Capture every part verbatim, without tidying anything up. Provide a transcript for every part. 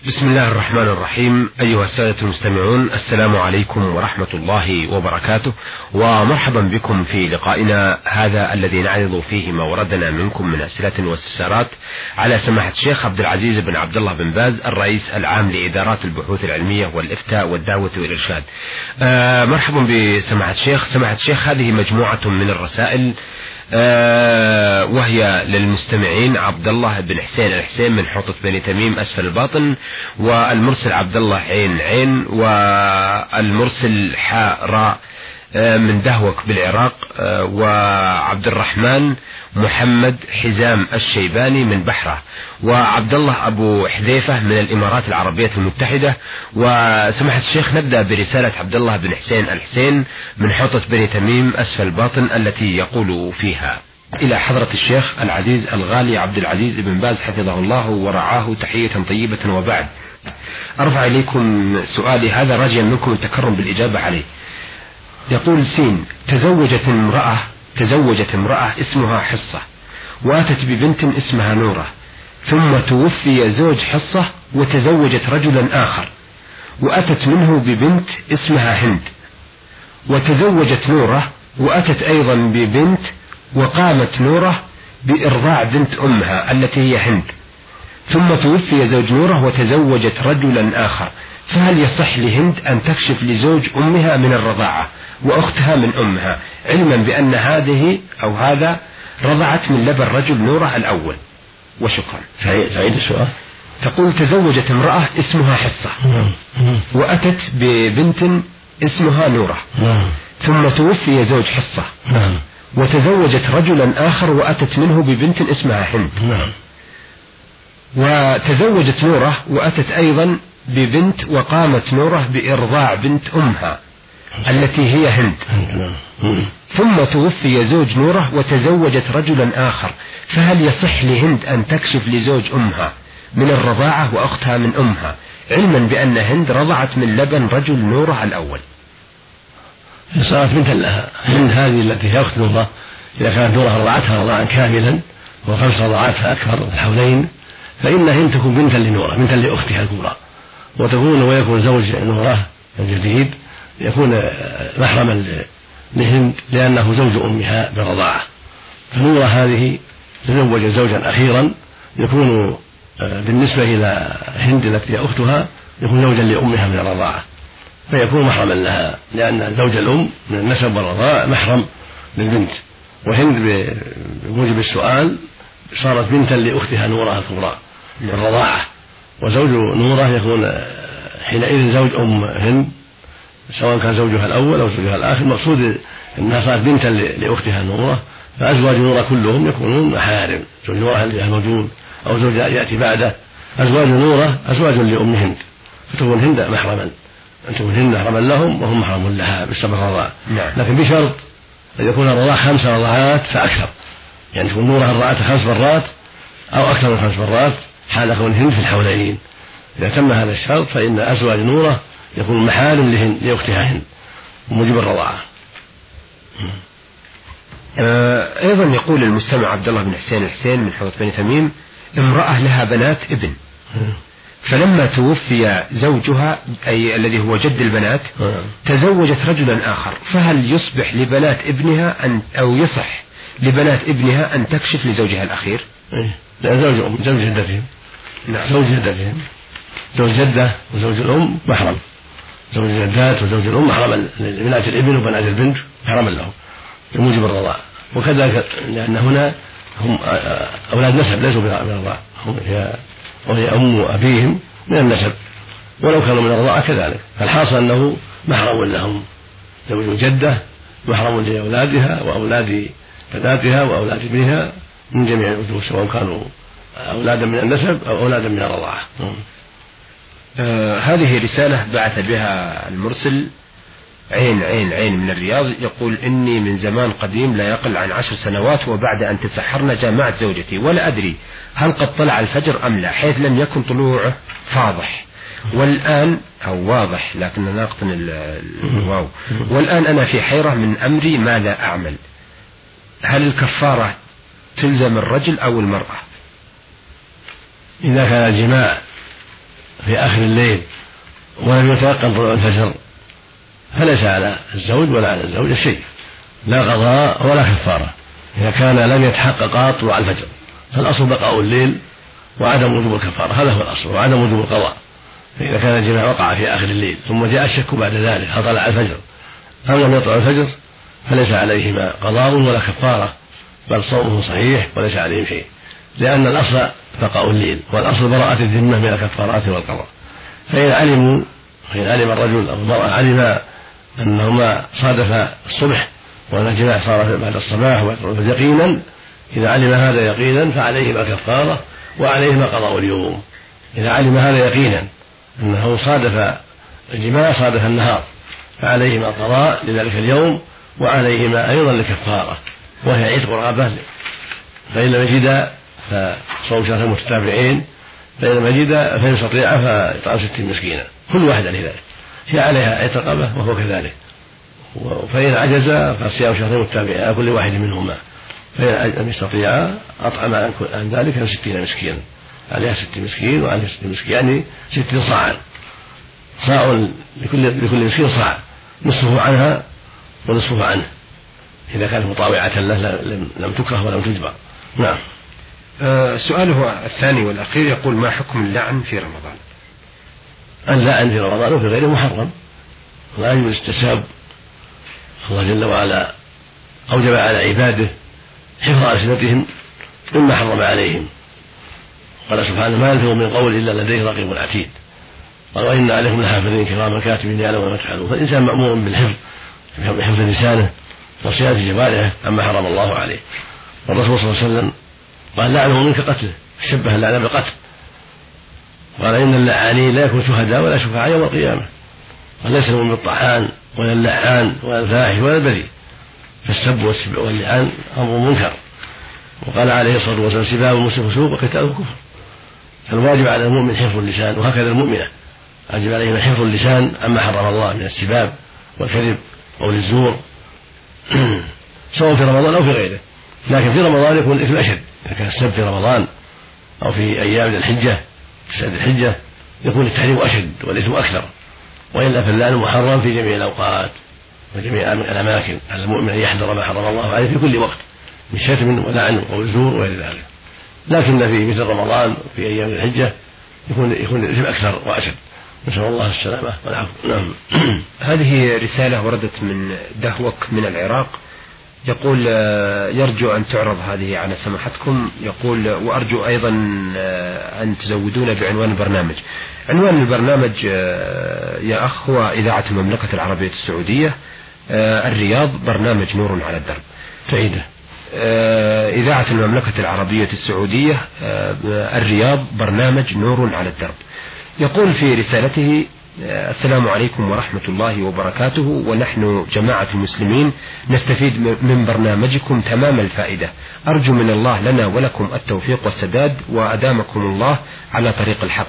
بسم الله الرحمن الرحيم. أيها السادة المستمعون، السلام عليكم ورحمة الله وبركاته، ومرحبا بكم في لقائنا هذا الذي نعرض فيه ما وردنا منكم من أسئلة واستفسارات على سماحة الشيخ عبد العزيز بن عبد الله بن باز، الرئيس العام لإدارات البحوث العلمية والإفتاء والدعوة والإرشاد. آه مرحبا بسماحة الشيخ. سماحة الشيخ، هذه مجموعة من الرسائل آه وهي للمستمعين عبد الله بن حسين الحسين من حوطة بني تميم أسفل الباطن، والمرسل عبد الله عين عين، والمرسل حاء راء من دهوك بالعراق، وعبد الرحمن محمد حزام الشيباني من بحرة، وعبد الله أبو حذيفة من الإمارات العربية المتحدة. وسماحة الشيخ، نبدأ برسالة عبد الله بن حسين الحسين من حوطة بني تميم أسفل الباطن التي يقول فيها: إلى حضرة الشيخ العزيز الغالي عبد العزيز بن باز حفظه الله ورعاه تحية طيبة، وبعد أرفع إليكم سؤالي هذا راجيا منكم التكرم بالإجابة عليه. يقول سين: تزوجت امرأة تزوجت امرأة اسمها حصة، واتت ببنت اسمها نورة، ثم توفي زوج حصة وتزوجت رجلا آخر، وأتت منه ببنت اسمها هند، وتزوجت نورة وأتت أيضا ببنت، وقامت نورة بإرضاع بنت أمها التي هي هند، ثم توفي زوج نورة وتزوجت رجلا آخر، فهل يصح لهند أن تكشف لزوج أمها من الرضاعة وأختها من أمها، علما بأن هذه أو هذا رضعت من لبن رجل نورة الأول؟ وشكرا. تعيد السؤال. تقول: تزوجت امرأة اسمها حصة، وأتت ببنت اسمها نورة، ثم توفي زوج حصة، وتزوجت رجلا آخر وأتت منه ببنت اسمها هند، وتزوجت نورة وأتت أيضا ببنت، وقامت نورة بإرضاع بنت أمها التي هي هند، ثم توفي زوج نورة وتزوجت رجلا آخر، فهل يصح لهند أن تكشف لزوج أمها من الرضاعة وأختها من أمها، علما بأن هند رضعت من لبن رجل نورة الأول؟ صارت بنتا لها. هند هذه التي هي أخت نورة، إذا كانت نورة رضعتها رضاعا كاملا وخمس رضعات فأكثر الحولين، فإن هند تكون بنتا لنورة، بنتا لأختها الكبرى، وتكون ويكون زوج نورة الجديد يكون محرما لهند لأنه زوج أمها بالرضاعة. فنورة هذه تزوج زوجا أخيرا يكون بالنسبة إلى هند التي أختها يكون زوجا لأمها من الرضاعة، فيكون محرما لها، لأن زوج الأم من النسب والرضاعة محرم للبنت. وهند بموجب السؤال صارت بنتا لأختها نورة الكبرى بالرضاعة، وزوج نورة يكون حينئذ زوج أم هند، سواء كان زوجها الأول أو زوجها الآخر. المقصود أنها صارت بنتا لأختها نورة، فأزواج نورة كلهم يكونون محارم، زوج نورة الموجود أو زوج يأتي بعده. أزواج نورة أزواج لأم هند، فتكون هند محرما، أن تكون هند محرما لهم وهم محرم لها بسبب الرضاعة، لكن بشرط أن يكون الرضاعة خمس رضاعات فأكثر، يعني تكون نورة رضعتها خمس مرات أو أكثر من خمس مرات حال كون هند في الحولين. إذا تم هذا الشرط فإن أزواج نورة يكون محارم لهند لأختها هند وموجب الرضاعة. أيضا يقول المستمع عبد الله بن حسين الحسين من حوض بني تميم: امرأة لها بنات ابن، فلما توفي زوجها أي الذي هو جد البنات تزوجت رجلا آخر، فهل يصبح لبنات ابنها أن أو يصح لبنات ابنها أن تكشف لزوجها الأخير؟ لا، زوج أم زوج جدتهم. نعم، زوج جدتهم، زوج جدة وزوج الأم محرم، زوج الجدات وزوج الأم محرم لبنات الابن وبنات البنت محرما لهم بموجب الرضاعة. وكذلك لأن هنا هم أولاد نسب ليسوا بالرضاعة، هم هي وهي أم أبيهم من النسب، ولو كانوا من الرضاعة كذلك. فالحاصل أنه محرم لهم، زوج جدة محرم لأولادها وأولاد بناتها وأولاد ابنها من جميع الوجوه، سواء كانوا أولادا من النسب أو أولادا من الرضاعة. آه هذه رسالة بعث بها المرسل عين عين عين من الرياض، يقول: إني من زمان قديم لا يقل عن عشر سنوات، وبعد أن تسحرنا جامعت زوجتي، ولا أدري هل قد طلع الفجر أم لا، حيث لم يكن طلوعه فاضح، والآن أو واضح لكن ناقص الواو، والآن أنا في حيرة من أمري ماذا أعمل، هل الكفارة تلزم الرجل أو المرأة؟ إذا كان الجماع في في آخر الليل ولم يتيقن طلوع الفجر فليس على الزوج ولا على الزوجة شيء، لا قضاء ولا كفارة إذا كان لم يتحقق طلوع الفجر. فالأصل بقاء الليل وعدم وجوب الكفارة، هذا هو الأصل، وعدم وجوب القضاء. فإذا كان الجماع وقع في آخر الليل ثم جاء الشك بعد ذلك هل طلع الفجر أم لم يطلع الفجر فليس عليهما قضاء ولا كفارة، بل صومه صحيح وليس عليهم شيء، لأن الأصل بقاء الليل والأصل براءة الذمة من الكفارات والقضاء. فإن علموا فإن علم الرجل أو المرأة علم أنهما صادف الصبح وأن الجماع صار بعد الصباح يقينا، إذا علم هذا يقينا فعليهما كفارة وعليهما قضاء اليوم. إذا علم هذا يقينا أنه صادف الجماع صادف النهار فعليهما قضاء لذلك اليوم وعليهما أيضا الكفارة وهي عتق رقبة، فإن لم يجد فصوم شهرين متتابعين، فإن لم يجد فإن يستطيع فإطعام ستين مسكينا كل واحدة لذلك، هي عليها عتق رقبة وهو كذلك. فإن عجز فصيام شهرين متتابعين كل واحد منهما، فإن لم يستطيع أطعم عن ذلك ستين مسكينا، عليها ستين مسكين وعليها ستين مسكين، يعني ستين صاعا، صاع لكل لكل مسكين صاع، نصفه عنها ونصفه عنه إذا كانت مطاوعة له لم تكره ولم تجبر. نعم. أه سؤاله الثاني والأخير يقول: ما حكم اللعن في رمضان؟ اللعن في رمضان وفي غيره محرم، لا يجوز التساب. الله جل وعلا أوجب على عباده حفظ ألسنتهم مما حرم عليهم، قال سبحانه: ما يلفظ من قول إلا لديه رقيب عتيد، قال: وإن عليكم لحافظين كراما كاتبين يعلمون ما تفعلون. فالإنسان مأمور بالحفظ بحفظ لسانه وصيانة جوارحه عما حرم الله عليه. والرسول صلى الله عليه وسلم قال: لعنه منك قتله، شبه اللعن بالقتل، قال: إن اللعانين لا يكون شهداء ولا شفعاء يوم القيامة، وليس المؤمن بالطعان ولا اللعان ولا الفاحش ولا البذيء، فالسب واللعان أمر منكر. وقال عليه الصلاة والسلام: سباب المسلم فسوق وقتاله كفر. فالواجب على المؤمن حفظ اللسان، وهكذا المؤمنة واجب عليهم حفظ اللسان عما حرم الله من السباب والكذب قول الزور سواء في رمضان أو في غيره. لكن في رمضان يكون الإثم أشد، إذا كان السب في رمضان أو في أيام الحجة تسعة الحجة يكون التحريم أشد والإثم أكثر، وإلا فاللعن محرم في جميع الأوقات وجميع الأماكن، على المؤمن أن يحذر ما حرم الله عليه في كل وقت من شتم ولعن وقول الزور وغير ذلك. لكن في مثل رمضان في أيام الحجة يكون يكون الإثم أكثر وأشد، نسأل الله السلامة والعفو. نعم. هذه رسالة وردت من دهوك من العراق، يقول: يرجو أن تعرض هذه على سماحتكم، يقول: وأرجو أيضا أن تزودون بعنوان البرنامج. عنوان البرنامج يا أخ هو إذاعة المملكة العربية السعودية، الرياض، برنامج نور على الدرب. تعيده: إذاعة المملكة العربية السعودية، الرياض، برنامج نور على الدرب. يقول في رسالته: السلام عليكم ورحمة الله وبركاته، ونحن جماعة المسلمين نستفيد من برنامجكم تمام الفائدة، أرجو من الله لنا ولكم التوفيق والسداد، وأدامكم الله على طريق الحق.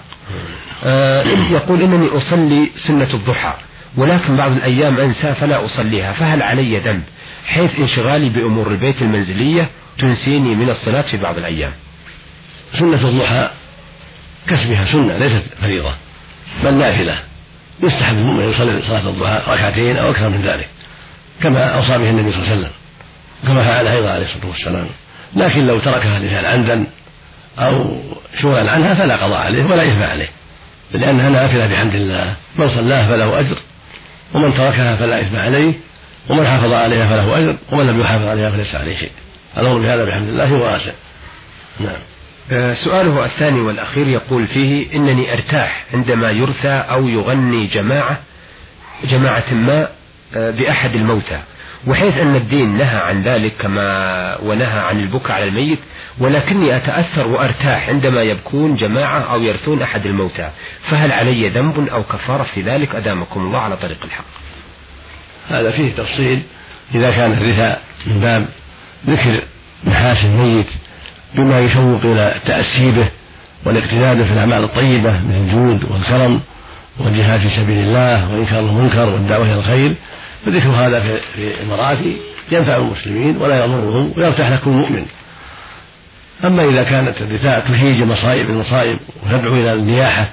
يقول: إنني أصلي سنة الضحى ولكن بعض الأيام أنسى فلا أصليها، فهل علي ذنب حيث انشغالي بأمور البيت المنزلية تنسيني من الصلاة في بعض الأيام؟ سنة الضحى كاسمها سنة ليست فريضة بل نافلة، يستحب المؤمن يصلي صلاة الضحى ركعتين أو أكثر من ذلك كما أوصى به النبي صلى الله عليه وسلم، كما فعل أيضا عليه الصلاة والسلام. لكن لو تركها الإنسان عمدا أو شغلا عنها فلا قضاء عليه ولا إثم عليه، لأنها نافلة بحمد الله، من صلاها فله أجر ومن تركها فلا إثم عليه، ومن حافظ عليها فله أجر ومن لم يحافظ عليها فليس عليه شيء. الأمر بهذا بحمد الله واسع. نعم. سؤاله الثاني والأخير يقول فيه: إنني أرتاح عندما يرثى أو يغني جماعة جماعة ما بأحد الموتى، وحيث أن الدين نهى عن ذلك كما ونهى عن البكاء على الميت، ولكني أتأثر وأرتاح عندما يبكون جماعة أو يرثون أحد الموتى، فهل علي ذنب أو كفارة في ذلك؟ أدامكم الله على طريق الحق. هذا فيه تفصيل، إذا كان الرثاء من باب ذكر محاسن الميت بما يشوق إلى تأسيبه والاقتداد في الأعمال الطيبة من الجود والكرم والجهاد في سبيل الله وإنكار المنكر والدعوة إلى الخير، فذكر هذا في المراتب ينفع المسلمين ولا يضرهم ويرتاح لكل مؤمن. أما إذا كانت الرثاء تهيج مصائب المصائب وتدعو إلى النياحة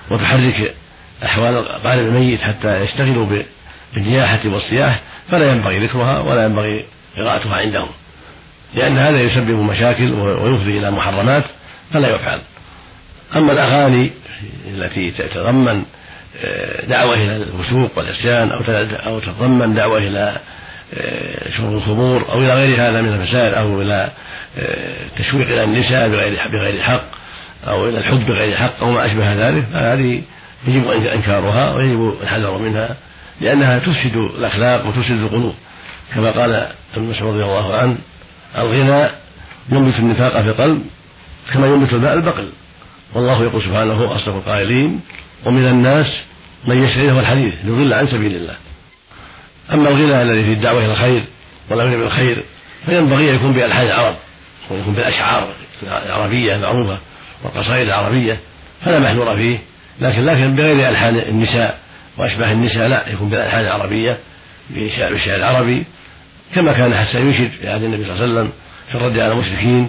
وتحرك أحوال قارئ الميت حتى يشتغلوا بالنياحة والصياح فلا ينبغي ذكرها ولا ينبغي قراءتها عندهم، لأن هذا يسبب مشاكل ويفضي إلى محرمات فلا يفعل. أما الأغاني التي تتضمن دعوة إلى الفسوق والعصيان أو تتضمن دعوة إلى شرب الخمور أو إلى غير هذا من الفساد أو إلى تشويق إلى النساء بغير بغير حق أو إلى الحب بغير حق أو ما أشبه ذلك، فهذه يجب إنكارها ويجب الحذر منها لأنها تفسد الأخلاق وتفسد القلوب، كما قال ابن مسعود رضي الله عنه: الغنى ينبت النفاق في القلب كما ينبت الماء البقل. والله يقول سبحانه: أصدق القائلين: ومن الناس من يشتري له الحديث ليضل عن سبيل الله. أما الغنى الذي في الدعوة إلى الخير والأمر بالخير فينبغي أن يكون بألحان العرب ويكون بالأشعار العربية المعروفة والقصائد العربية، فلا محذور فيه، لكن لكن بغير ألحان النساء وأشباه النساء، لا، يكون بالألحان العربية بالشعر العربي، كما كان حسن يشد في عهد النبي صلى الله عليه وسلم في الرد على المشركين.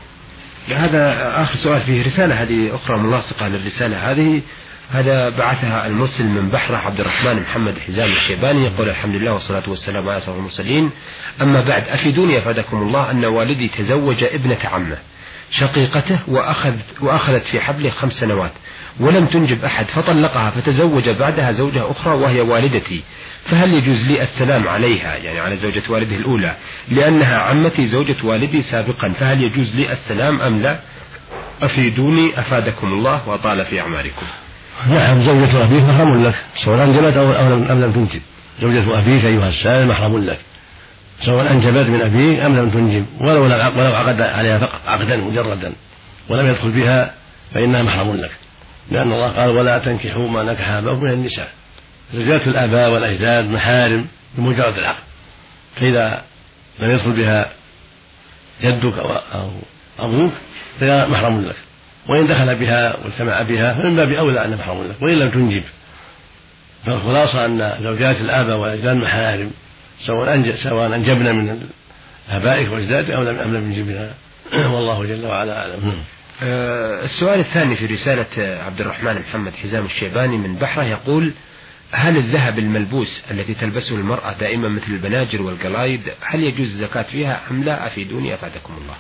هذا آخر سؤال فيه رسالة هذه أخرى ملاصقة للرسالة هذه، هذا بعثها المرسل من بحرة عبد الرحمن محمد حزام الشيباني، يقول: الحمد لله والصلاة والسلام على أشرف المرسلين، أما بعد، أفيدوني أفادكم الله أن والدي تزوج ابنة عمه شقيقته وأخذ وأخذت في حبله خمس سنوات ولم تنجب أحد فطلقها، فتزوج بعدها زوجة أخرى وهي والدتي، فهل يجوز لي السلام عليها، يعني على زوجة والده الأولى، لأنها عمتي زوجة والدي سابقا، فهل يجوز لي السلام أم لا؟ أفيدوني أفادكم الله وطال في أعماركم. نعم، زوجة أبيك محرم لك سواء أنجبت أو لم تنجب. زوجة أبيك أيها السائل محرم لك سواء أنجبت من أبيك أم لم تنجب، ولو ولو عقد عليها فقط عقدا مجردا ولم يدخل بها فإنها محرم لك، لأن الله قال: ولا تنكحوا ما نكح آباؤكم من النساء. زوجات الآباء والأجداد محارم بمجرد العقد، فإذا لم يدخل بها جدك أو أبوك فهي محرم لك، وإن دخل بها واجتمع بها فمن باب أولى أن محرم لك، وإن لم تنجب. فالخلاصة أن زوجات الآباء والأجداد محارم سواء أنجب سواء أنجبنا من آبائك وأجدادك أو لم لم ننجبها، والله جل وعلا أعلم. أه السؤال الثاني في رسالة عبد الرحمن محمد حزام الشيباني من بحرة يقول: هل الذهب الملبوس التي تلبسه المرأة دائما مثل البناجر والقلايد هل يجوز الزكاة فيها أم لا؟ أفيدوني أفادكم الله.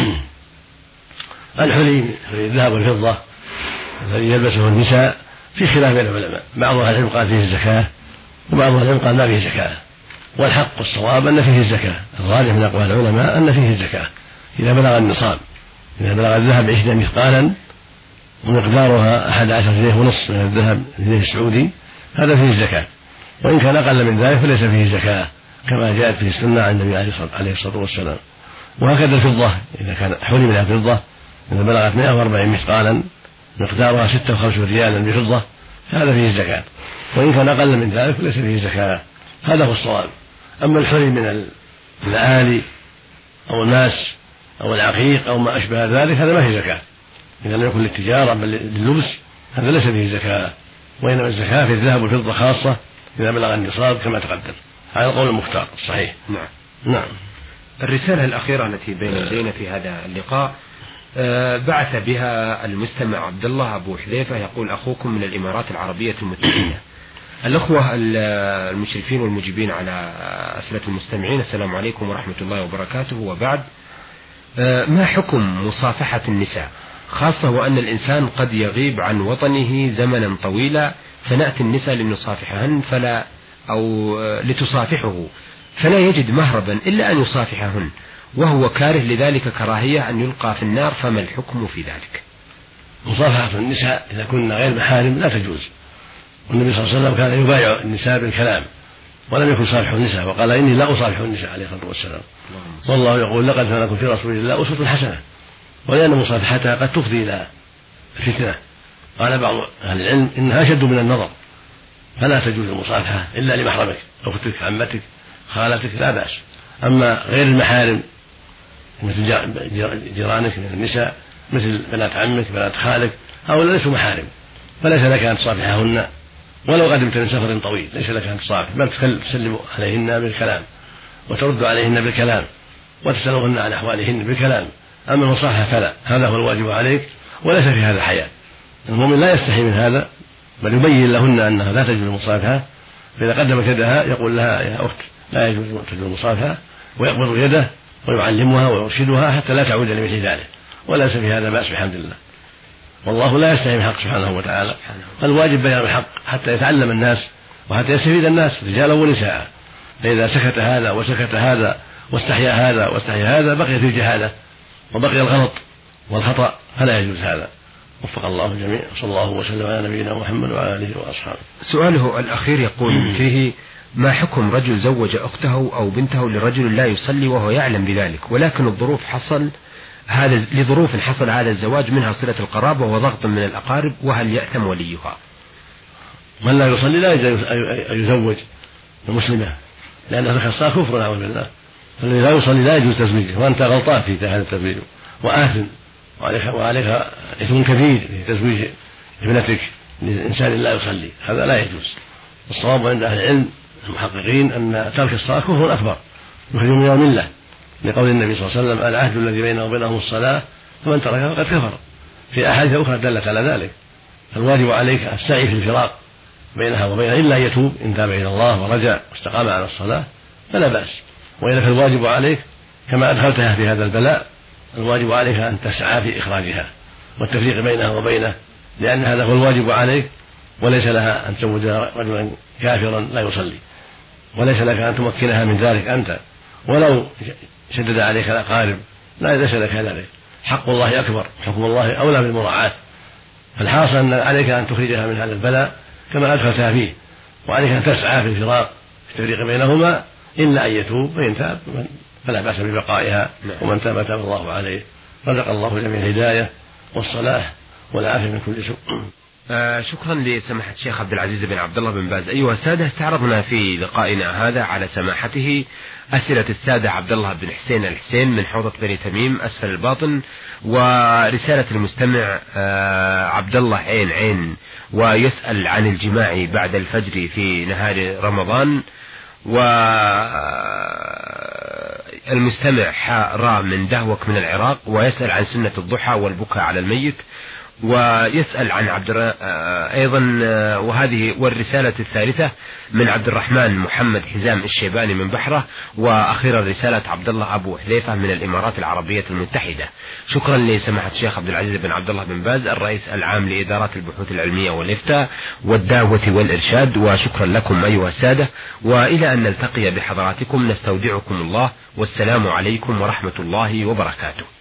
الحلي الذهب والفضة الذي يلبسه النساء في خلاف بين العلماء، بعض أهل العلم قال فيه الزكاة وبعض أهل العلم قال ما فيه زكاة، والحق والصواب أن فيه الزكاة، الراجح من أقوال العلماء أن فيه الزكاة إذا بلغ النصاب، إذا بلغ الذهب عشرين مثقالا ومقدارها أحد عشر جنيه ونصف من الذهب الجنيه السعودي هذا فيه الزكاة، وإن كان أقل من ذلك فليس فيه زكاة كما جاءت في السنة عن النبي عليه الصلاة والسلام. وهكذا الفضة إذا كان حلي منها فضة إذا بلغت مئة وأربعين مثقالا مقدارها ستة وخمسين ريالا بفضة هذا فيه الزكاة، وإن كان أقل من ذلك فليس فيه زكاة، هذا هو الصواب. أما الحلي من الآلي أو الماس أو العقيق أو ما أشبه ذلك هذا ما فيه زكاة، إذا لم يكن للتجارة بل لللبس هذا ليس فيه زكاة، وإنما الزكاة في الذهب والفضة خاصة إذا بلغ النصاب كما تقدم، هذا القول المختار الصحيح. نعم. نعم. الرسالة الأخيرة التي بين يدينا في هذا اللقاء بعث بها المستمع عبد الله أبو حذيفة، يقول: أخوكم من الإمارات العربية المتحدة. الأخوة المشرفين والمجيبين على أسئلة المستمعين، السلام عليكم ورحمة الله وبركاته، وبعد، ما حكم مصافحة النساء، خاصة وأن الإنسان قد يغيب عن وطنه زمنا طويلا فنأتي النساء لنصافحهن فلا أو لتصافحه فلا يجد مهربا إلا أن يصافحهن وهو كاره لذلك كراهية أن يلقى في النار، فما الحكم في ذلك؟ مصافحة النساء إذا كنا غير محارم لا تجوز، والنبي صلى الله عليه وسلم كان يبايع النساء بالكلام ولم يكن يصافح النساء، وقال: إني لا أصافح النساء عليه الصلاة والسلام. والله يقول: لقد كان لكم في رسول الله أسوة حسنة، ولأن مصافحتها قد تفضي إلى فتنة. قال بعض أهل العلم إنها أشد من النظر، فلا تجوز المصافحة إلا لمحرمك، أختك، عمتك، خالتك لا بأس. أما غير المحارم مثل جيرانك من النساء مثل بنات عمك بنات خالك هؤلاء ليسوا محارم، فليس لك أن تصافحهن ولو قدمت من سفر طويل، ليس لك أن تصافح، بل تسلم عليهن بالكلام وترد عليهن بالكلام وتسألهن عن أحوالهن بالكلام. أما المصافحة فلا، هذا هو الواجب عليك وليس في هذا حياة، المؤمن لا يستحي من هذا، بل يبين لهن أنها لا تجوز المصافحة. فإذا قدمت يدها يقول لها يا أخت لا يجوز تجوز المصافحة، ويقبض يده ويعلمها ويرشدها حتى لا تعود لمثل ذلك، وليس في هذا بأس بحمد الله. والله لا يستحي من الحق سبحانه وتعالى، فالواجب بيان الحق حتى يتعلم الناس وحتى يستفيد الناس رجالا ونساء. فإذا سكت هذا وسكت هذا واستحيا هذا واستحيا هذا بقيت الجهالة وبقي الغلط والخطأ، فلا يجوز هذا. وفق الله الجميع، صلى الله وسلم على نبينا محمد وعلى آله وأصحابه. سؤاله الأخير يقول فيه: ما حكم رجل زوج أخته أو بنته لرجل لا يصلي وهو يعلم بذلك، ولكن الظروف حصل هذا لظروف حصل هذا الزواج، منها صلة القرابة وضغط من الأقارب، وهل يأثم وليها؟ من لا يصلي لا يجوز أن يزوج المسلمة، لأن هذا الصلاة كفر نعوذ بالله. فالذي لا يصلي لا يجوز تزويجه، وأنت غلطان في هذا التزويج وآثم، وعليك وعليك إثم كبير في تزويج ابنتك لإنسان لا يصلي، هذا لا يجوز. الصواب عند أهل العلم المحققين أن ترك الصلاة كفر أكبر يخرج من الملة، لقول النبي صلى الله عليه وسلم: العهد الذي بينه وبينهم الصلاة فمن تركها فقد كفر. في أحاديث أخرى دلت على ذلك. فالواجب عليك السعي في الفراق بينها وبينها، إلا أن يتوب إن تاب إلى الله ورجع واستقام على الصلاة فلا بأس. وإذا فالواجب عليك كما أدخلتها في هذا البلاء، الواجب عليك أن تسعى في إخراجها والتفريق بينها وبينه، لأن هذا هو الواجب عليك، وليس لها أن تزوج رجلا كافرا لا يصلي، وليس لك أن تمكنها من ذلك أنت، ولو شدد عليك الأقارب لا ليس لك ذلك. حق الله أكبر، حكم الله أولى بالمراعاة. فالحاصل أن عليك أن تخرجها من هذا البلاء كما أدخلتها فيه، وعليك أن تسعى في الفراق في التفريق بينهما، إلا أن يتوب، فإن تاب فلا بأس ببقائها، ومن تاب تاب الله عليه. رزق الله جميع الهداية والصلاح والعافية من كل سوء. آه شكرا لسماحة الشيخ عبد العزيز بن عبد الله بن باز. أيها السادة، استعرضنا في لقائنا هذا على سماحته أسئلة السادة عبد الله بن حسين الحسين من حوضة بني تميم أسفل الباطن، ورسالة المستمع آه عبد الله عين عين ويسأل عن الجماع بعد الفجر في نهار رمضان، والمستمع حاء من دهوك من العراق ويسأل عن سنة الضحى والبكاء على الميت، ويسأل عن عبد أيضا، وهذه والرسالة الثالثة من عبد الرحمن محمد حزام الشيباني من بحرة، وأخيرا رسالة عبد الله أبو حليفة من الإمارات العربية المتحدة. شكرا لسماحة الشيخ عبد العزيز بن عبد الله بن باز الرئيس العام لإدارات البحوث العلمية والإفتاء والدعوة والإرشاد، وشكرا لكم أيها السادة، وإلى أن نلتقي بحضراتكم نستودعكم الله، والسلام عليكم ورحمة الله وبركاته.